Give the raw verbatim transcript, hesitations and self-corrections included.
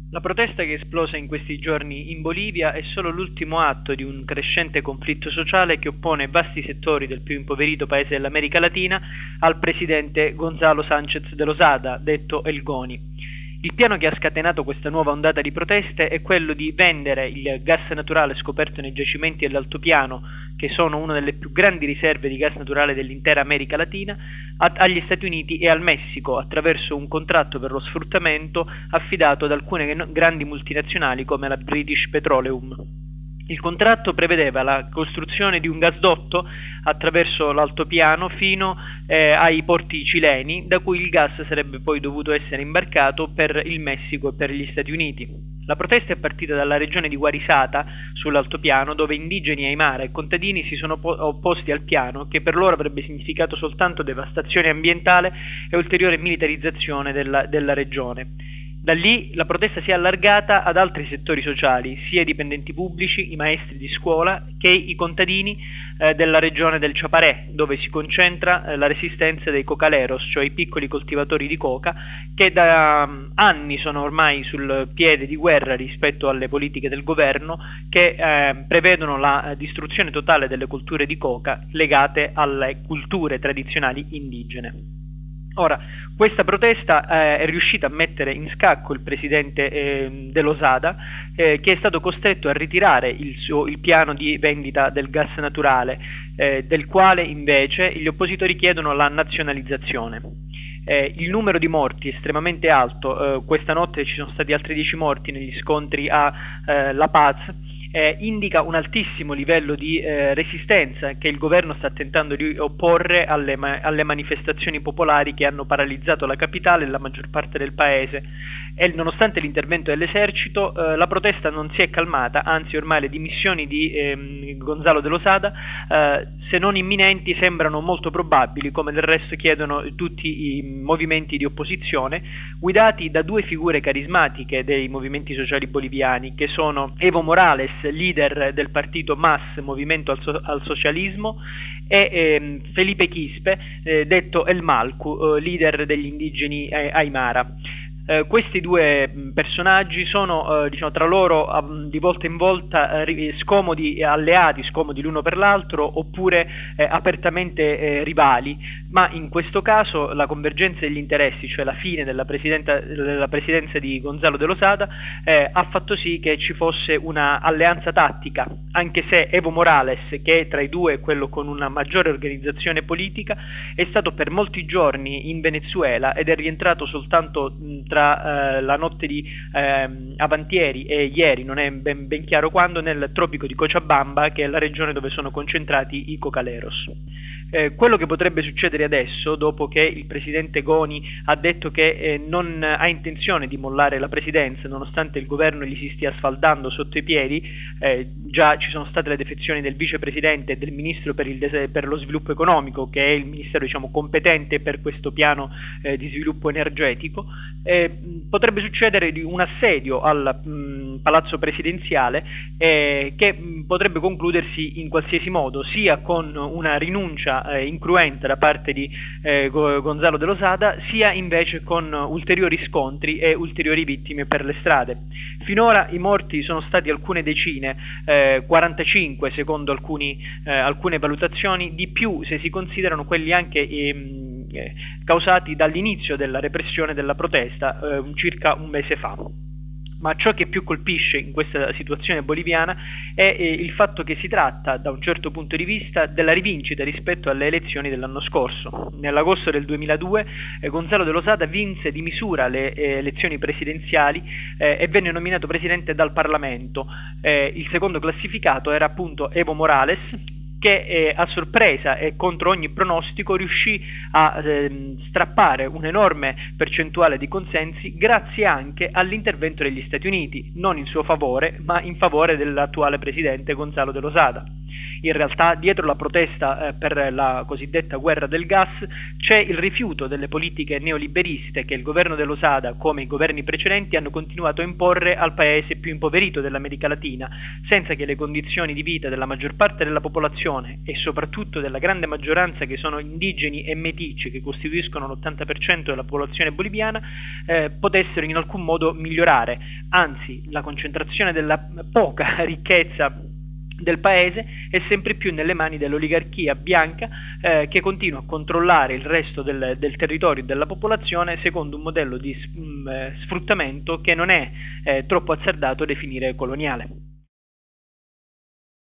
La protesta che è esplosa in questi giorni in Bolivia è solo l'ultimo atto di un crescente conflitto sociale che oppone vasti settori del più impoverito paese dell'America Latina al presidente Gonzalo Sánchez de Lozada, detto El Goni. Il piano che ha scatenato questa nuova ondata di proteste è quello di vendere il gas naturale scoperto nei giacimenti dell'altopiano, che sono una delle più grandi riserve di gas naturale dell'intera America Latina, agli Stati Uniti e al Messico attraverso un contratto per lo sfruttamento affidato ad alcune grandi multinazionali come la British Petroleum. Il contratto prevedeva la costruzione di un gasdotto attraverso l'altopiano fino eh, ai porti cileni, da cui il gas sarebbe poi dovuto essere imbarcato per il Messico e per gli Stati Uniti. La protesta è partita dalla regione di Guarisata, sull'altopiano, dove indigeni Aymara e contadini si sono opposti al piano, che per loro avrebbe significato soltanto devastazione ambientale e ulteriore militarizzazione della, della regione. Da lì la protesta si è allargata ad altri settori sociali, sia i dipendenti pubblici, i maestri di scuola, che i contadini eh, della regione del Chaparé, dove si concentra eh, la resistenza dei cocaleros, cioè i piccoli coltivatori di coca, che da um, anni sono ormai sul piede di guerra rispetto alle politiche del governo, che eh, prevedono la eh, distruzione totale delle colture di coca legate alle culture tradizionali indigene. Ora, questa protesta eh, è riuscita a mettere in scacco il presidente eh, de Lozada, eh, che è stato costretto a ritirare il, suo, il piano di vendita del gas naturale, eh, del quale invece gli oppositori chiedono la nazionalizzazione. Eh, il numero di morti è estremamente alto, eh, questa notte ci sono stati altri dieci morti negli scontri a eh, La Paz. Eh, indica un altissimo livello di eh, resistenza che il governo sta tentando di opporre alle, ma- alle manifestazioni popolari che hanno paralizzato la capitale e la maggior parte del paese. E nonostante l'intervento dell'esercito, eh, la protesta non si è calmata, anzi ormai le dimissioni di ehm, Gonzalo de Lozada, eh, se non imminenti, sembrano molto probabili, come del resto chiedono tutti i movimenti di opposizione, guidati da due figure carismatiche dei movimenti sociali boliviani, che sono Evo Morales, leader del partito M A S, Movimento al, so- al Socialismo, e eh, Felipe Quispe, eh, detto El Malcu, eh, leader degli indigeni eh, Aymara. Eh, questi due personaggi sono eh, diciamo, tra loro eh, di volta in volta eh, scomodi alleati, scomodi l'uno per l'altro, oppure eh, apertamente eh, rivali, ma in questo caso la convergenza degli interessi, cioè la fine della, della presidenza di Gonzalo de Lozada, eh, ha fatto sì che ci fosse una alleanza tattica, anche se Evo Morales, che è tra i due quello con una maggiore organizzazione politica, è stato per molti giorni in Venezuela ed è rientrato soltanto mh, tra Tra, eh, la notte di eh, avantieri e ieri, non è ben, ben chiaro quando, nel tropico di Cochabamba, che è la regione dove sono concentrati i cocaleros. Eh, quello che potrebbe succedere adesso, dopo che il presidente Goni ha detto che eh, non ha intenzione di mollare la presidenza nonostante il governo gli si stia sfaldando sotto i piedi, eh, già ci sono state le defezioni del vicepresidente e del ministro per, il des- per lo sviluppo economico, che è il ministero diciamo, competente per questo piano eh, di sviluppo energetico, eh, potrebbe succedere un assedio al mh, palazzo presidenziale eh, che mh, potrebbe concludersi in qualsiasi modo, sia con una rinuncia eh, incruenta da parte di eh, Gonzalo de Lozada, sia invece con ulteriori scontri e ulteriori vittime per le strade. Finora i morti sono stati alcune decine, eh, quarantacinque secondo alcuni, eh, alcune valutazioni, di più se si considerano quelli anche ehm, eh, causati dall'inizio della repressione della protesta eh, circa un mese fa. Ma ciò che più colpisce in questa situazione boliviana è eh, il fatto che si tratta, da un certo punto di vista, della rivincita rispetto alle elezioni dell'anno scorso. Nell'agosto del duemiladue eh, Gonzalo de Lozada vinse di misura le eh, elezioni presidenziali eh, e venne nominato presidente dal Parlamento. Eh, il secondo classificato era appunto Evo Morales, che eh, a sorpresa e contro ogni pronostico riuscì a eh, strappare un'enorme percentuale di consensi grazie anche all'intervento degli Stati Uniti, non in suo favore ma in favore dell'attuale presidente Gonzalo de Lozada. In realtà dietro la protesta eh, per la cosiddetta guerra del gas c'è il rifiuto delle politiche neoliberiste che il governo dell'Osada, come i governi precedenti, hanno continuato a imporre al paese più impoverito dell'America Latina, senza che le condizioni di vita della maggior parte della popolazione e soprattutto della grande maggioranza che sono indigeni e meticci, che costituiscono l'ottanta per cento della popolazione boliviana, eh, potessero in alcun modo migliorare. Anzi, la concentrazione della poca ricchezza del paese è sempre più nelle mani dell'oligarchia bianca eh, che continua a controllare il resto del, del territorio e della popolazione secondo un modello di mh, sfruttamento che non è eh, troppo azzardato definire coloniale.